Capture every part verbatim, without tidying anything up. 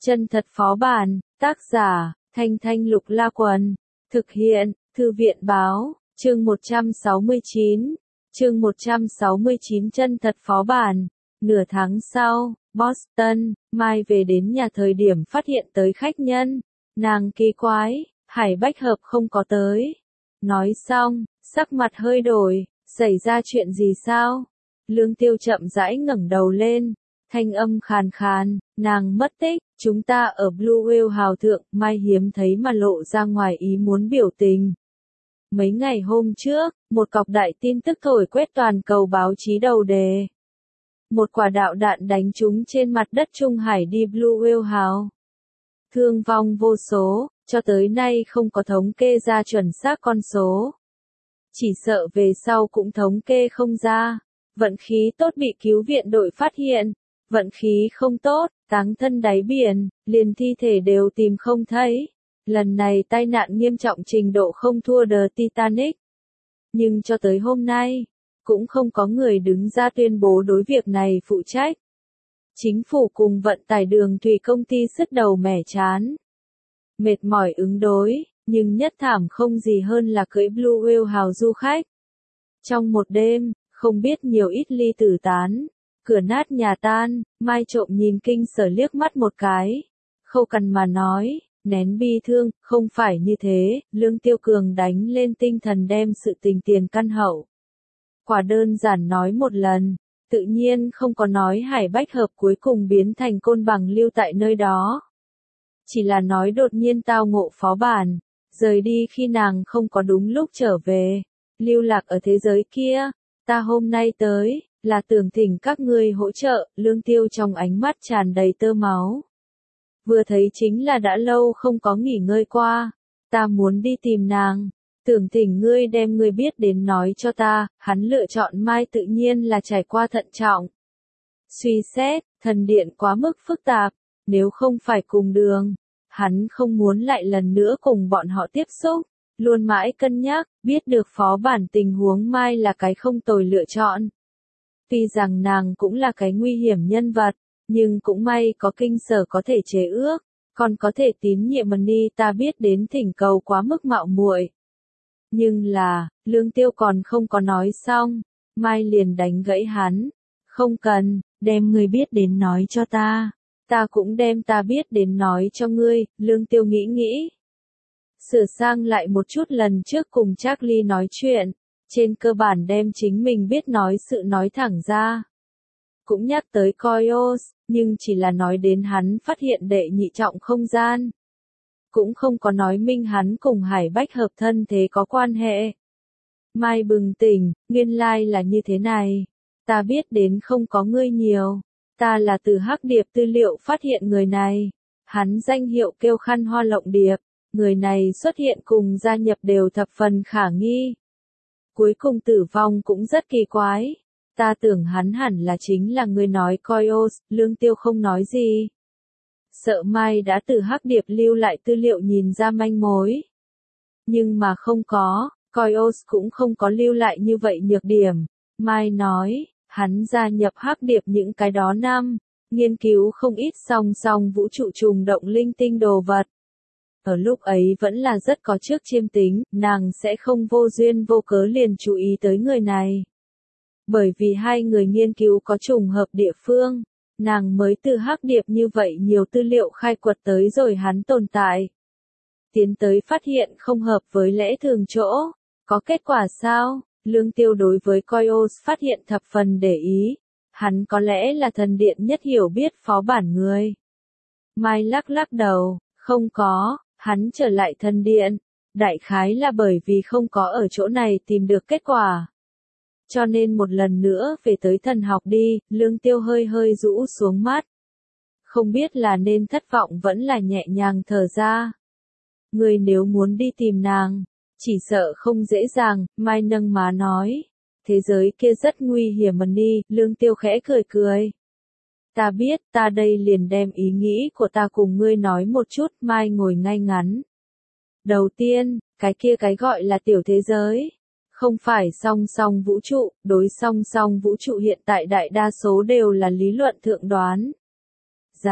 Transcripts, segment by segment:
Chân thật phó bản, tác giả, Thanh Thanh Lục La Quần, thực hiện, Thư viện báo, chương một trăm sáu mươi chín, chương một trăm sáu mươi chín chân thật phó bản. Nửa tháng sau, Boston, Mai về đến nhà thời điểm phát hiện tới khách nhân, nàng kỳ quái, Hải Bách Hợp không có tới. Nói xong, sắc mặt hơi đổi, xảy ra chuyện gì sao? Lương Tiêu chậm rãi ngẩng đầu lên, thanh âm khàn khàn, nàng mất tích, chúng ta ở Blue Whale hào thượng, Mai hiếm thấy mà lộ ra ngoài ý muốn biểu tình. Mấy ngày hôm trước, một cọc đại tin tức thổi quét toàn cầu báo chí đầu đề. Một quả đạo đạn đánh trúng trên mặt đất Trung Hải đi Blue Whale hào. Thương vong vô số, cho tới nay không có thống kê ra chuẩn xác con số. Chỉ sợ về sau cũng thống kê không ra. Vận khí tốt bị cứu viện đội phát hiện. Vận khí không tốt, táng thân đáy biển, liền thi thể đều tìm không thấy. Lần này tai nạn nghiêm trọng trình độ không thua The Titanic. Nhưng cho tới hôm nay, cũng không có người đứng ra tuyên bố đối việc này phụ trách. Chính phủ cùng vận tải đường thủy công ty sứt đầu mẻ chán. Mệt mỏi ứng đối, nhưng nhất thảm không gì hơn là cưỡi Blue Whale hào du khách. Trong một đêm, không biết nhiều ít ly tử tán, cửa nát nhà tan, Mai trộm nhìn kinh sở liếc mắt một cái. Khâu Cằn mà nói, nén bi thương, không phải như thế, Lương Tiêu Cường đánh lên tinh thần đem sự tình tiền căn hậu. Quả đơn giản nói một lần, tự nhiên không có nói Hải Bách Hợp cuối cùng biến thành côn bằng lưu tại nơi đó. Chỉ là nói đột nhiên tao ngộ phó bản, rời đi khi nàng không có đúng lúc trở về, lưu lạc ở thế giới kia, ta hôm nay tới, là tưởng thỉnh các ngươi hỗ trợ, Lương Tiêu trong ánh mắt tràn đầy tơ máu. Vừa thấy chính là đã lâu không có nghỉ ngơi qua, ta muốn đi tìm nàng, tưởng thỉnh ngươi đem ngươi biết đến nói cho ta, hắn lựa chọn Mai tự nhiên là trải qua thận trọng. Suy xét, thần điện quá mức phức tạp, nếu không phải cùng đường, hắn không muốn lại lần nữa cùng bọn họ tiếp xúc, luôn mãi cân nhắc, biết được phó bản tình huống Mai là cái không tồi lựa chọn. Tuy rằng nàng cũng là cái nguy hiểm nhân vật, nhưng cũng may có kinh sở có thể chế ước, còn có thể tín nhiệm Money ta biết đến thỉnh cầu quá mức mạo muội. Nhưng là, Lương Tiêu còn không có nói xong, Mai liền đánh gãy hắn, không cần, đem ngươi biết đến nói cho ta, ta cũng đem ta biết đến nói cho ngươi, Lương Tiêu nghĩ nghĩ. Sửa sang lại một chút lần trước cùng Charlie nói chuyện, trên cơ bản đem chính mình biết nói sự nói thẳng ra. Cũng nhắc tới Koios, nhưng chỉ là nói đến hắn phát hiện đệ nhị trọng không gian. Cũng không có nói minh hắn cùng Hải Bách Hợp thân thế có quan hệ. Mai bừng tỉnh, nguyên lai là như thế này. Ta biết đến không có ngươi nhiều. Ta là từ Hắc Điệp tư liệu phát hiện người này. Hắn danh hiệu kêu Khăn Hoa Lộng Điệp. Người này xuất hiện cùng gia nhập đều thập phần khả nghi. Cuối cùng tử vong cũng rất kỳ quái. Ta tưởng hắn hẳn là chính là người nói Koios, Lương Tiêu không nói gì. Sợ Mai đã từ Hắc Điệp lưu lại tư liệu nhìn ra manh mối. Nhưng mà không có, Koios cũng không có lưu lại như vậy nhược điểm. Mai nói, hắn gia nhập Hắc Điệp những cái đó năm, nghiên cứu không ít song song vũ trụ trùng động linh tinh đồ vật. Ở lúc ấy vẫn là rất có trước chiêm tính, nàng sẽ không vô duyên vô cớ liền chú ý tới người này. Bởi vì hai người nghiên cứu có trùng hợp địa phương, nàng mới từ Hắc Điệp như vậy nhiều tư liệu khai quật tới rồi hắn tồn tại. Tiến tới phát hiện không hợp với lẽ thường chỗ, có kết quả sao? Lương Tiêu đối với Koios phát hiện thập phần để ý, hắn có lẽ là thần điện nhất hiểu biết phó bản người. Mai lắc lắc đầu, không có, hắn trở lại thần điện, đại khái là bởi vì không có ở chỗ này tìm được kết quả. Cho nên một lần nữa về tới thần học đi, Lương Tiêu hơi hơi rũ xuống mắt. Không biết là nên thất vọng vẫn là nhẹ nhàng thở ra. Người nếu muốn đi tìm nàng, chỉ sợ không dễ dàng, Mai nâng má nói. Thế giới kia rất nguy hiểm Money, Lương Tiêu khẽ cười cười. Ta biết, ta đây liền đem ý nghĩ của ta cùng ngươi nói một chút, Mai ngồi ngay ngắn. Đầu tiên, cái kia cái gọi là tiểu thế giới. Không phải song song vũ trụ, đối song song vũ trụ hiện tại đại đa số đều là lý luận thượng đoán. Rằng,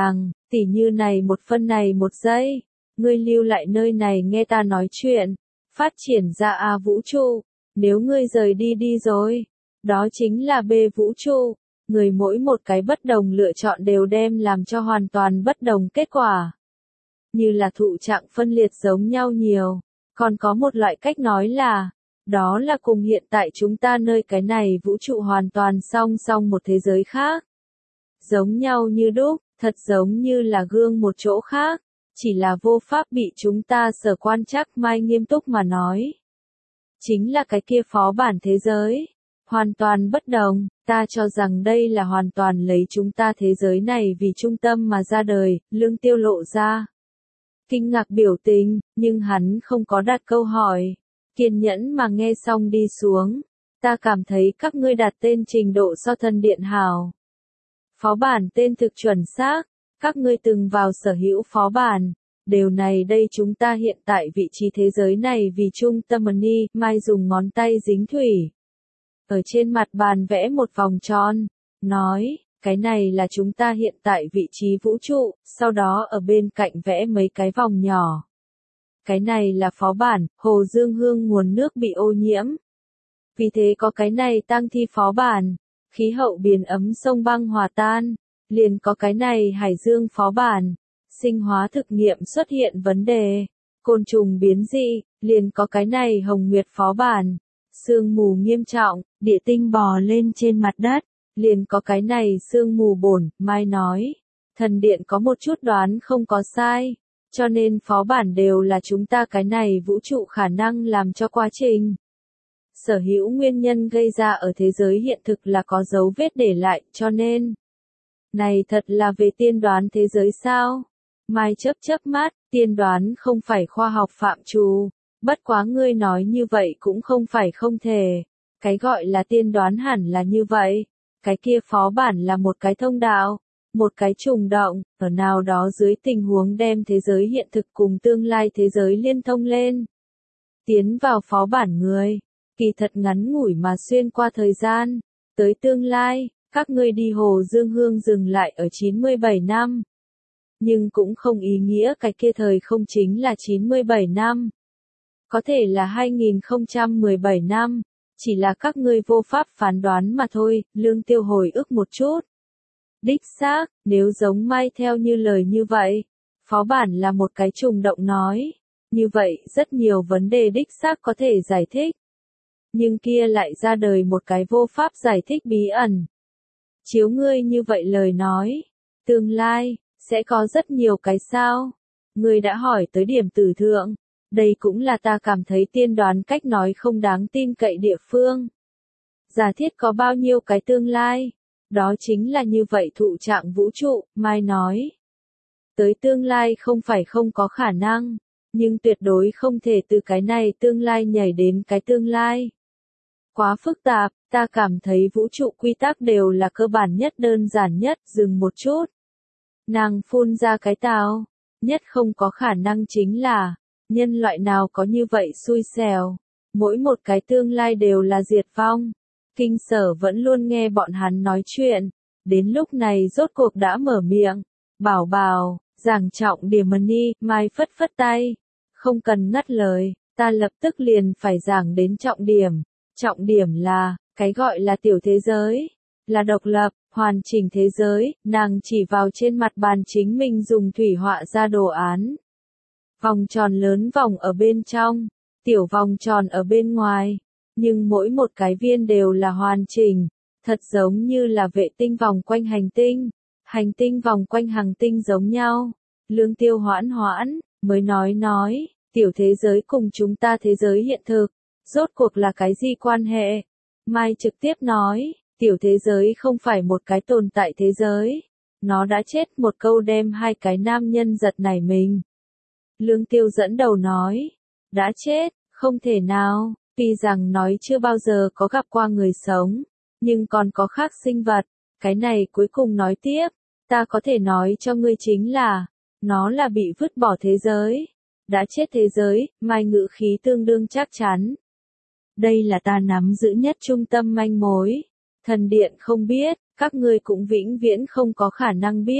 Tỉ như này một phân này một giây, ngươi lưu lại nơi này nghe ta nói chuyện, phát triển ra A vũ trụ, nếu ngươi rời đi đi rồi, đó chính là B vũ trụ, người mỗi một cái bất đồng lựa chọn đều đem làm cho hoàn toàn bất đồng kết quả. Như là thụ trạng phân liệt giống nhau nhiều, còn có một loại cách nói là, đó là cùng hiện tại chúng ta nơi cái này vũ trụ hoàn toàn song song một thế giới khác. Giống nhau như đúc, thật giống như là gương một chỗ khác, chỉ là vô pháp bị chúng ta sở quan trắc. Mai nghiêm túc mà nói. Chính là cái kia phó bản thế giới. Hoàn toàn bất đồng, ta cho rằng đây là hoàn toàn lấy chúng ta thế giới này vì trung tâm mà ra đời, Lương Tiêu lộ ra. Kinh ngạc biểu tình, nhưng hắn không có đặt câu hỏi. Kiên nhẫn mà nghe xong đi xuống. Ta cảm thấy các ngươi đặt tên trình độ so thần điện hào. Phó bản tên thực chuẩn xác, các ngươi từng vào sở hữu phó bản. Điều này đây chúng ta hiện tại vị trí thế giới này vì trung tâm ni, Mai dùng ngón tay dính thủy. Ở trên mặt bàn vẽ một vòng tròn, nói, cái này là chúng ta hiện tại vị trí vũ trụ, sau đó ở bên cạnh vẽ mấy cái vòng nhỏ. Cái này là phó bản, Hồ Dương Hương nguồn nước bị ô nhiễm. Vì thế có cái này tăng thi phó bản, khí hậu biến ấm sông băng hòa tan, liền có cái này hải dương phó bản, sinh hóa thực nghiệm xuất hiện vấn đề, côn trùng biến dị, liền có cái này hồng nguyệt phó bản, sương mù nghiêm trọng, địa tinh bò lên trên mặt đất, liền có cái này sương mù bổn. Mai nói, thần điện có một chút đoán không có sai, cho nên phó bản đều là chúng ta cái này vũ trụ khả năng làm cho quá trình. Sở hữu nguyên nhân gây ra ở thế giới hiện thực là có dấu vết để lại, cho nên. Này thật là về tiên đoán thế giới sao? Mai chớp chớp mắt, tiên đoán không phải khoa học phạm trù. Bất quá ngươi nói như vậy cũng không phải không thể. Cái gọi là tiên đoán hẳn là như vậy. Cái kia phó bản là một cái thông đạo, một cái trùng động, ở nào đó dưới tình huống đem thế giới hiện thực cùng tương lai thế giới liên thông lên. Tiến vào phó bản người, kỳ thật ngắn ngủi mà xuyên qua thời gian, tới tương lai, các ngươi đi Hồ Dương Hương dừng lại ở chín mươi bảy năm. Nhưng cũng không ý nghĩa cái kia thời không chính là chín mươi bảy năm. Có thể là hai nghìn không trăm mười bảy năm, chỉ là các ngươi vô pháp phán đoán mà thôi. Lương Tiêu hồi ức một chút. Đích xác, nếu giống Mai theo như lời như vậy, phó bản là một cái trùng động nói, như vậy rất nhiều vấn đề đích xác có thể giải thích. Nhưng kia lại ra đời một cái vô pháp giải thích bí ẩn. Chiếu ngươi như vậy lời nói, tương lai, sẽ có rất nhiều cái sao. Ngươi đã hỏi tới điểm tử thượng, đây cũng là ta cảm thấy tiên đoán cách nói không đáng tin cậy địa phương. Giả thiết có bao nhiêu cái tương lai, đó chính là như vậy thụ trạng vũ trụ, Mai nói. Tới tương lai không phải không có khả năng, nhưng tuyệt đối không thể từ cái này tương lai nhảy đến cái tương lai. Quá phức tạp, ta cảm thấy vũ trụ quy tắc đều là cơ bản nhất đơn giản nhất, dừng một chút. Nàng phun ra cái tào, nhất không có khả năng chính là, nhân loại nào có như vậy xui xẻo, mỗi một cái tương lai đều là diệt vong. Kinh Sở vẫn luôn nghe bọn hắn nói chuyện, đến lúc này rốt cuộc đã mở miệng, bảo bảo, giảng trọng điểm ni, Mai phất phất tay, không cần ngắt lời, ta lập tức liền phải giảng đến trọng điểm. Trọng điểm là, cái gọi là tiểu thế giới, là độc lập, hoàn chỉnh thế giới, nàng chỉ vào trên mặt bàn chính mình dùng thủy họa ra đồ án. Vòng tròn lớn vòng ở bên trong, tiểu vòng tròn ở bên ngoài, nhưng mỗi một cái viên đều là hoàn chỉnh, thật giống như là vệ tinh vòng quanh hành tinh, hành tinh vòng quanh hành tinh giống nhau. Lương Tiêu hoãn hoãn, mới nói nói, tiểu thế giới cùng chúng ta thế giới hiện thực. Rốt cuộc là cái gì quan hệ? Mai trực tiếp nói, tiểu thế giới không phải một cái tồn tại thế giới. Nó đã chết. Một câu đem hai cái nam nhân giật nảy mình. Lương Tiêu dẫn đầu nói, đã chết, không thể nào, tuy rằng nói chưa bao giờ có gặp qua người sống, nhưng còn có khác sinh vật. Cái này cuối cùng nói tiếp, ta có thể nói cho ngươi chính là, nó là bị vứt bỏ thế giới. Đã chết thế giới, Mai ngữ khí tương đương chắc chắn. Đây là ta nắm giữ nhất trung tâm manh mối. Thần điện không biết, các ngươi cũng vĩnh viễn không có khả năng biết.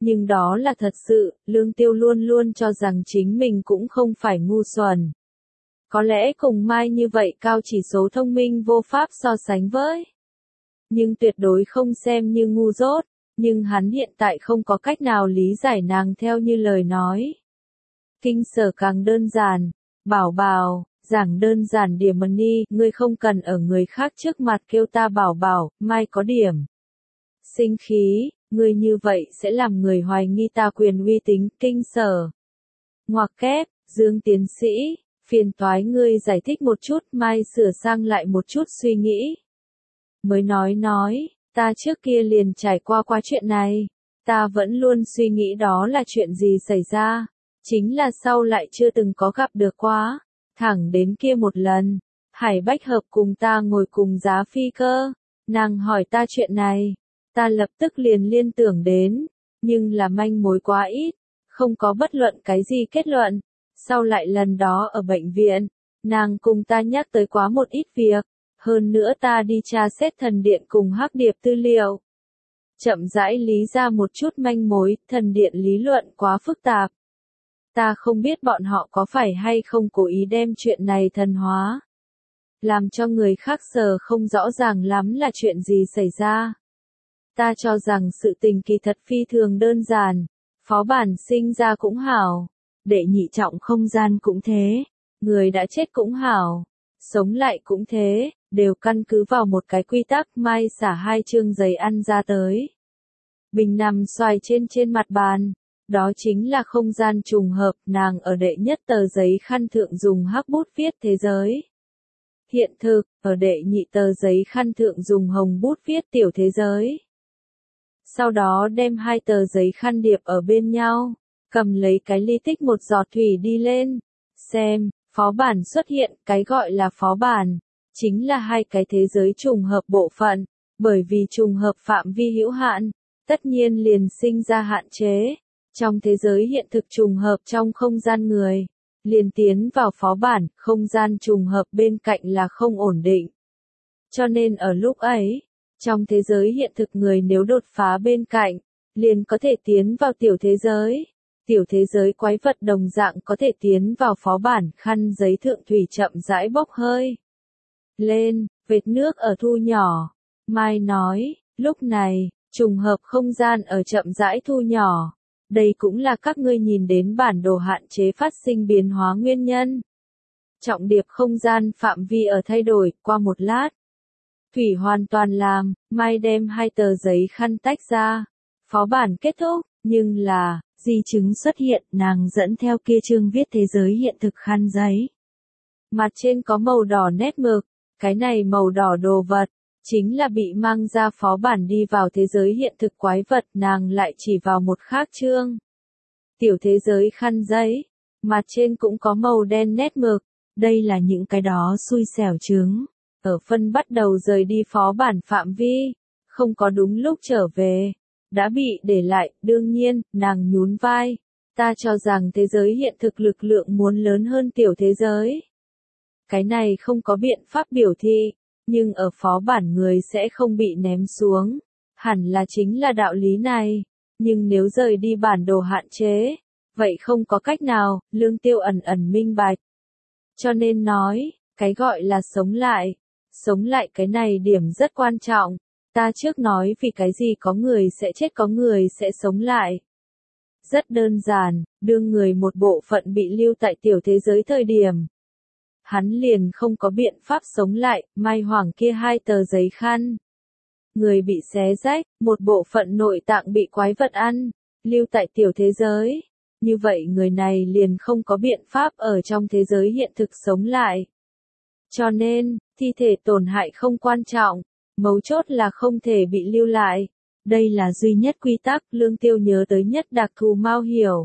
Nhưng đó là thật sự, Lương Tiêu luôn luôn cho rằng chính mình cũng không phải ngu xuẩn. Có lẽ cùng Mai như vậy cao chỉ số thông minh vô pháp so sánh với. Nhưng tuyệt đối không xem như ngu dốt, nhưng hắn hiện tại không có cách nào lý giải nàng theo như lời nói. Kinh sở càng đơn giản, bảo bảo, giảng đơn giản điểm money, ngươi không cần ở người khác trước mặt kêu ta bảo bảo, Mai có điểm. Sinh khí, ngươi như vậy sẽ làm người hoài nghi ta quyền uy tín, kinh sở. Ngoặc kép, Dương tiến sĩ, phiền toái ngươi giải thích một chút, Mai sửa sang lại một chút suy nghĩ. Mới nói nói, ta trước kia liền trải qua qua chuyện này, ta vẫn luôn suy nghĩ đó là chuyện gì xảy ra, chính là sau lại chưa từng có gặp được quá, thẳng đến kia một lần, Hải Bách Hợp cùng ta ngồi cùng giá phi cơ, nàng hỏi ta chuyện này, ta lập tức liền liên tưởng đến, nhưng là manh mối quá ít, không có bất luận cái gì kết luận, sau lại lần đó ở bệnh viện, nàng cùng ta nhắc tới quá một ít việc. Hơn nữa ta đi tra xét thần điện cùng hắc điệp tư liệu. Chậm rãi lý ra một chút manh mối, thần điện lý luận quá phức tạp. Ta không biết bọn họ có phải hay không cố ý đem chuyện này thần hóa. Làm cho người khác sờ không rõ ràng lắm là chuyện gì xảy ra. Ta cho rằng sự tình kỳ thật phi thường đơn giản. Phó bản sinh ra cũng hảo. Đệ nhị trọng không gian cũng thế. Người đã chết cũng hảo. Sống lại cũng thế, đều căn cứ vào một cái quy tắc, Mai xả hai chương giấy ăn ra tới. Bình nằm xoài trên trên mặt bàn, đó chính là không gian trùng hợp, nàng ở đệ nhất tờ giấy khăn thượng dùng hắc bút viết thế giới. Hiện thực, ở đệ nhị tờ giấy khăn thượng dùng hồng bút viết tiểu thế giới. Sau đó đem hai tờ giấy khăn điệp ở bên nhau, cầm lấy cái ly tích một giọt thủy đi lên, xem. Phó bản xuất hiện, cái gọi là phó bản, chính là hai cái thế giới trùng hợp bộ phận, bởi vì trùng hợp phạm vi hữu hạn, tất nhiên liền sinh ra hạn chế. Trong thế giới hiện thực trùng hợp trong không gian người, liền tiến vào phó bản, không gian trùng hợp bên cạnh là không ổn định. Cho nên ở lúc ấy, trong thế giới hiện thực người nếu đột phá bên cạnh, liền có thể tiến vào tiểu thế giới. Tiểu thế giới quái vật đồng dạng có thể tiến vào phó bản, khăn giấy thượng thủy chậm rãi bốc hơi. Lên, vệt nước ở thu nhỏ. Mai nói, lúc này, trùng hợp không gian ở chậm rãi thu nhỏ. Đây cũng là các ngươi nhìn đến bản đồ hạn chế phát sinh biến hóa nguyên nhân. Trọng điệp không gian phạm vi ở thay đổi, qua một lát. Thủy hoàn toàn làm, Mai đem hai tờ giấy khăn tách ra. Phó bản kết thúc, nhưng là... di chứng xuất hiện, nàng dẫn theo kia chương viết thế giới hiện thực khăn giấy. Mặt trên có màu đỏ nét mực, cái này màu đỏ đồ vật, chính là bị mang ra phó bản đi vào thế giới hiện thực quái vật, nàng lại chỉ vào một khác chương. Tiểu thế giới khăn giấy, mặt trên cũng có màu đen nét mực, đây là những cái đó xui xẻo chứng. Ở phân bắt đầu rời đi phó bản phạm vi, không có đúng lúc trở về. Đã bị để lại, đương nhiên, nàng nhún vai. Ta cho rằng thế giới hiện thực lực lượng muốn lớn hơn tiểu thế giới. Cái này không có biện pháp biểu thị, nhưng ở phó bản người sẽ không bị ném xuống. Hẳn là chính là đạo lý này. Nhưng nếu rời đi bản đồ hạn chế, vậy không có cách nào, Lương Tiêu ẩn ẩn minh bạch. Cho nên nói, cái gọi là sống lại. Sống lại cái này điểm rất quan trọng. Ta trước nói vì cái gì có người sẽ chết có người sẽ sống lại. Rất đơn giản, đương người một bộ phận bị lưu tại tiểu thế giới thời điểm. Hắn liền không có biện pháp sống lại, Mai Hoàng kia hai tờ giấy khăn. Người bị xé rách, một bộ phận nội tạng bị quái vật ăn, lưu tại tiểu thế giới. Như vậy người này liền không có biện pháp ở trong thế giới hiện thực sống lại. Cho nên, thi thể tổn hại không quan trọng. Mấu chốt là không thể bị lưu lại. Đây là duy nhất quy tắc, Lương Tiêu nhớ tới nhất đặc thù Mao Hiểu.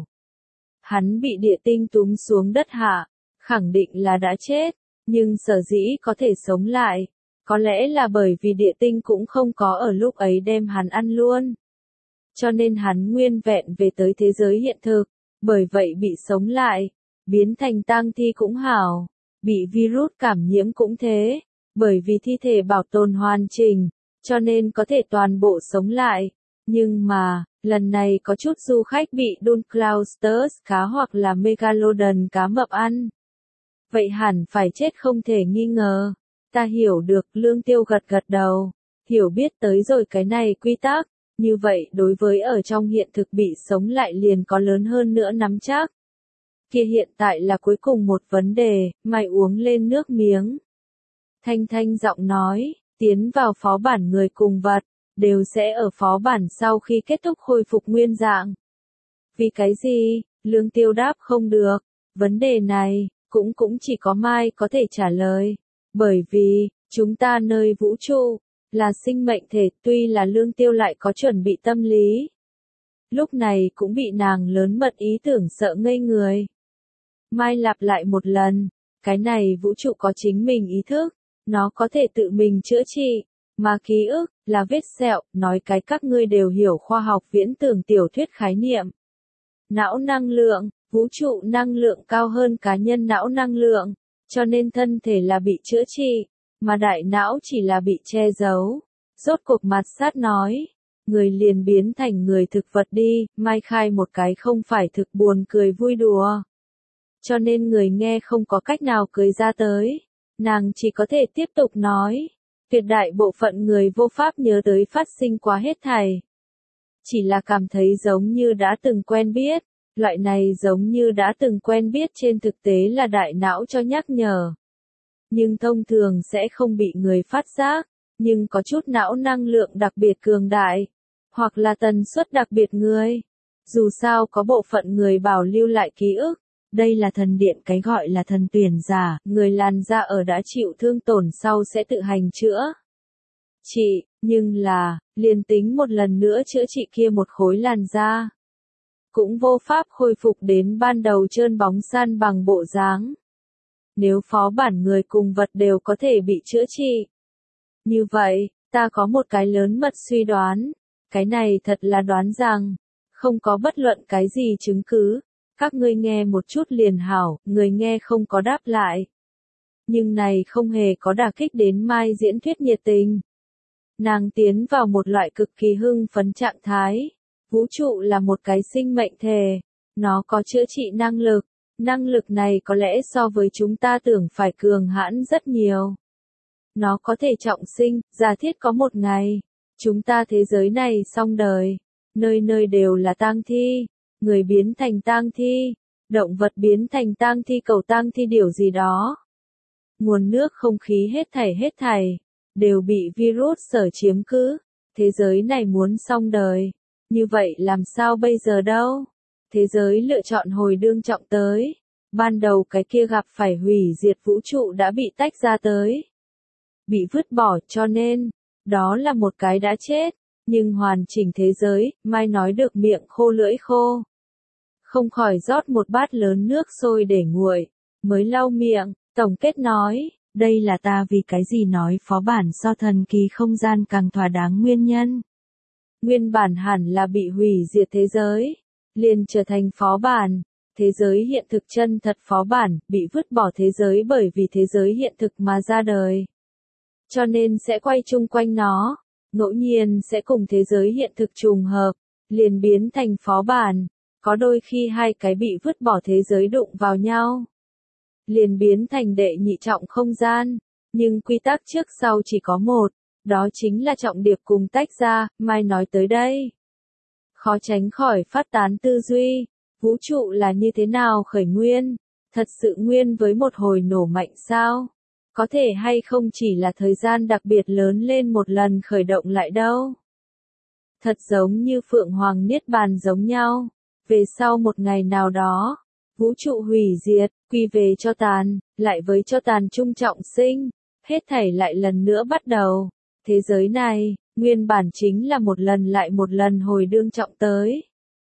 Hắn bị địa tinh túm xuống đất hạ, khẳng định là đã chết, nhưng sở dĩ có thể sống lại, có lẽ là bởi vì địa tinh cũng không có ở lúc ấy đem hắn ăn luôn. Cho nên hắn nguyên vẹn về tới thế giới hiện thực, bởi vậy bị sống lại, biến thành tang thi cũng hảo, bị virus cảm nhiễm cũng thế. Bởi vì thi thể bảo tồn hoàn chỉnh, cho nên có thể toàn bộ sống lại. Nhưng mà, Lần này có chút du khách bị Dunkleosteus cá hoặc là Megalodon cá mập ăn. Vậy hẳn phải chết không thể nghi ngờ. Ta hiểu được, Lương Tiêu gật gật đầu. Hiểu biết tới rồi cái này quy tắc. Như vậy đối với ở trong hiện thực bị sống lại liền có lớn hơn nữa nắm chắc. Kia hiện tại là cuối cùng một vấn đề, mày uống lên nước miếng. Thanh Thanh giọng nói, tiến vào phó bản người cùng vật, đều sẽ ở phó bản sau khi kết thúc khôi phục nguyên dạng. Vì cái gì? Lương Tiêu đáp không được. Vấn đề này, cũng cũng chỉ có Mai có thể trả lời. Bởi vì, chúng ta nơi vũ trụ, là sinh mệnh thể, tuy là Lương Tiêu lại có chuẩn bị tâm lý. Lúc này cũng bị nàng lớn mật ý tưởng sợ ngây người. Mai lặp lại một lần, cái này vũ trụ có chính mình ý thức, nó có thể tự mình chữa trị, mà ký ức, là vết sẹo, nói cái các ngươi đều hiểu khoa học viễn tưởng tiểu thuyết khái niệm. Não năng lượng, vũ trụ năng lượng cao hơn cá nhân não năng lượng, cho nên thân thể là bị chữa trị, mà đại não chỉ là bị che giấu. Rốt cuộc mặt sát nói, người liền biến thành người thực vật đi, Mai khai một cái không phải thực buồn cười vui đùa. Cho nên người nghe không có cách nào cười ra tới, nàng chỉ có thể tiếp tục nói, tuyệt đại bộ phận người vô pháp nhớ tới phát sinh quá hết thảy. Chỉ là cảm thấy giống như đã từng quen biết, loại này giống như đã từng quen biết trên thực tế là đại não cho nhắc nhở. Nhưng thông thường sẽ không bị người phát giác, nhưng có chút não năng lượng đặc biệt cường đại, hoặc là tần suất đặc biệt người. Dù sao có bộ phận người bảo lưu lại ký ức, đây là thần điện cái gọi là thần tuyển giả, người làn da ở đã chịu thương tổn sau sẽ tự hành chữa trị, nhưng là, liền tính một lần nữa chữa trị kia một khối làn da, cũng vô pháp khôi phục đến ban đầu trơn bóng san bằng bộ dáng. Nếu phó bản người cùng vật đều có thể bị chữa trị. Như vậy, ta có một cái lớn mật suy đoán, cái này thật là đoán rằng, không có bất luận cái gì chứng cứ, các ngươi nghe một chút liền hảo, người nghe không có đáp lại. Nhưng này không hề có đả kích đến Mai diễn thuyết nhiệt tình. Nàng tiến vào một loại cực kỳ hưng phấn trạng thái. Vũ trụ là một cái sinh mệnh thể, nó có chữa trị năng lực, năng lực này có lẽ so với chúng ta tưởng phải cường hãn rất nhiều. Nó có thể trọng sinh, giả thiết có một ngày, chúng ta thế giới này xong đời, nơi nơi đều là tang thi, người biến thành tang thi, động vật biến thành tang thi, cầu tang thi điều gì đó. Nguồn nước không khí hết thảy hết thảy, đều bị virus sở chiếm cứ, thế giới này muốn xong đời. Như vậy làm sao bây giờ đâu? Thế giới lựa chọn hồi đương trọng tới. Ban đầu cái kia gặp phải hủy diệt vũ trụ đã bị tách ra tới. Bị vứt bỏ cho nên, đó là một cái đã chết. Nhưng hoàn chỉnh thế giới, Mai nói được miệng khô lưỡi khô. Không khỏi rót một bát lớn nước sôi để nguội, mới lau miệng, tổng kết nói, đây là ta vì cái gì nói phó bản so thần kỳ không gian càng thỏa đáng nguyên nhân. Nguyên bản hẳn là bị hủy diệt thế giới, liền trở thành phó bản, thế giới hiện thực chân thật phó bản, bị vứt bỏ thế giới bởi vì thế giới hiện thực mà ra đời. Cho nên sẽ quay chung quanh nó, ngẫu nhiên sẽ cùng thế giới hiện thực trùng hợp, liền biến thành phó bản, có đôi khi hai cái bị vứt bỏ thế giới đụng vào nhau, liền biến thành đệ nhị trọng không gian, nhưng quy tắc trước sau chỉ có một. Đó chính là trọng điệp cùng tách ra, Mai nói tới đây. Khó tránh khỏi phát tán tư duy, vũ trụ là như thế nào khởi nguyên, thật sự nguyên với một hồi nổ mạnh sao? Có thể hay không chỉ là thời gian đặc biệt lớn lên một lần khởi động lại đâu? Thật giống như Phượng Hoàng Niết Bàn giống nhau, về sau một ngày nào đó, vũ trụ hủy diệt, quy về cho tàn, lại với cho tàn chung trọng sinh, hết thảy lại lần nữa bắt đầu. Thế giới này, nguyên bản chính là một lần lại một lần hồi đương trọng tới.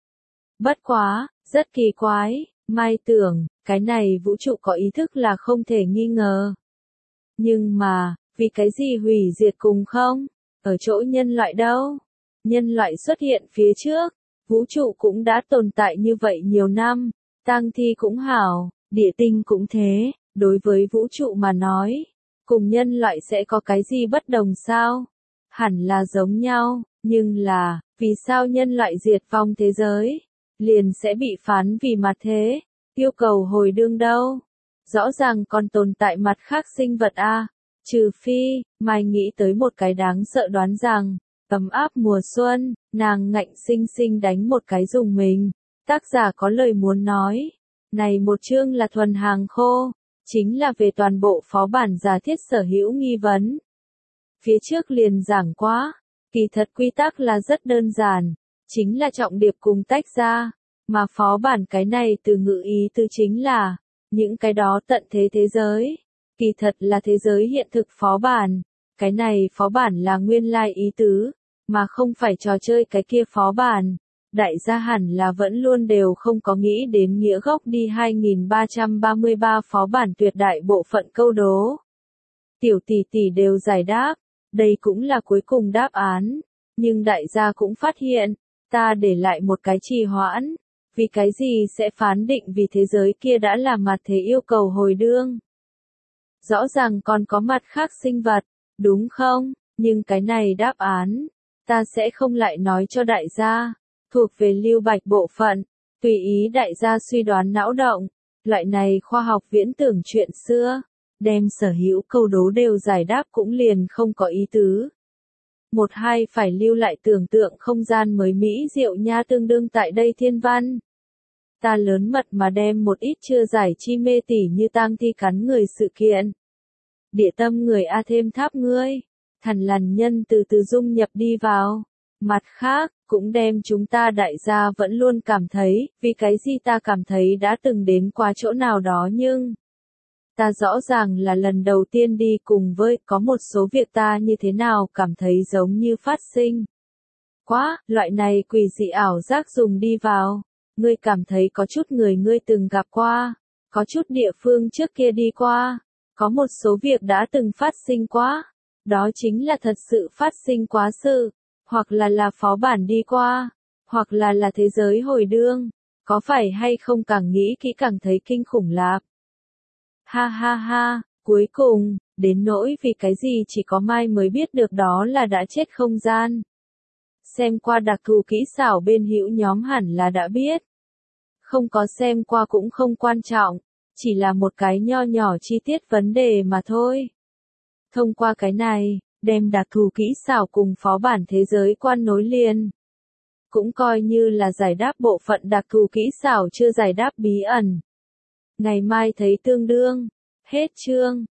Bất quá, rất kỳ quái, Mai tưởng, cái này vũ trụ có ý thức là không thể nghi ngờ. Nhưng mà, vì cái gì hủy diệt cùng không? Ở chỗ nhân loại đâu? Nhân loại xuất hiện phía trước, vũ trụ cũng đã tồn tại như vậy nhiều năm, tang thi cũng hảo, địa tinh cũng thế, đối với vũ trụ mà nói. Cùng nhân loại sẽ có cái gì bất đồng sao? Hẳn là giống nhau, Nhưng là, vì sao nhân loại diệt vong thế giới, liền sẽ bị phán vì mặt thế, yêu cầu hồi đương đâu? Rõ ràng còn tồn tại mặt khác sinh vật a, trừ phi, Mai nghĩ tới một cái đáng sợ đoán rằng, ấm áp mùa xuân, nàng ngạnh sinh sinh đánh một cái dùng mình. Tác giả có lời muốn nói, này một chương là thuần hàng khô, chính là về toàn bộ phó bản giả thiết sở hữu nghi vấn. Phía trước liền giảng quá, kỳ thật quy tắc là rất đơn giản, chính là trọng điệp cùng tách ra, mà phó bản cái này từ ngữ ý từ chính là, những cái đó tận thế thế giới, kỳ thật là thế giới hiện thực phó bản, cái này phó bản là nguyên lai ý tứ, mà không phải trò chơi cái kia phó bản. Đại gia hẳn là vẫn luôn đều không có nghĩ đến nghĩa gốc đi hai nghìn ba trăm ba mươi ba phó bản tuyệt đại bộ phận câu đố. Tiểu tỷ tỷ đều giải đáp, đây cũng là cuối cùng đáp án, nhưng đại gia cũng phát hiện, ta để lại một cái trì hoãn, vì cái gì sẽ phán định vì thế giới kia đã là mặt thế yêu cầu hồi đương. Rõ ràng còn có mặt khác sinh vật, đúng không? Nhưng cái này đáp án, ta sẽ không lại nói cho đại gia. Thuộc về Lưu Bạch bộ phận, tùy ý đại gia suy đoán não động, loại này khoa học viễn tưởng chuyện xưa, đem sở hữu câu đố đều giải đáp cũng liền không có ý tứ. Một hai phải lưu lại tưởng tượng không gian mới mỹ diệu nha tương đương tại đây thiên văn. Ta lớn mật mà đem một ít chưa giải chi mê tỉ như tang thi cắn người sự kiện. Địa tâm người A thêm tháp ngươi, thần lằn nhân từ từ dung nhập đi vào. Mặt khác, cũng đem chúng ta đại gia vẫn luôn cảm thấy, vì cái gì ta cảm thấy đã từng đến qua chỗ nào đó nhưng ta rõ ràng là lần đầu tiên đi cùng với có một số việc ta như thế nào cảm thấy giống như phát sinh. Quá, loại này quỷ dị ảo giác dùng đi vào, ngươi cảm thấy có chút người ngươi từng gặp qua, có chút địa phương trước kia đi qua, có một số việc đã từng phát sinh quá, đó chính là thật sự phát sinh quá sự. Hoặc là là phó bản đi qua, hoặc là là thế giới hồi đương, có phải hay không càng nghĩ kỹ càng thấy kinh khủng lạp. Ha ha ha, cuối cùng, đến nỗi vì cái gì chỉ có Mai mới biết được đó là đã chết không gian. Xem qua đặc thù kỹ xảo bên hữu nhóm hẳn là đã biết. Không có xem qua cũng không quan trọng, chỉ là một cái nho nhỏ chi tiết vấn đề mà thôi. Thông qua cái này, đem đặc thù kỹ xảo cùng phó bản thế giới quan nối liền. Cũng coi như là giải đáp bộ phận đặc thù kỹ xảo chưa giải đáp bí ẩn. Ngày mai thấy tương đương. Hết chương.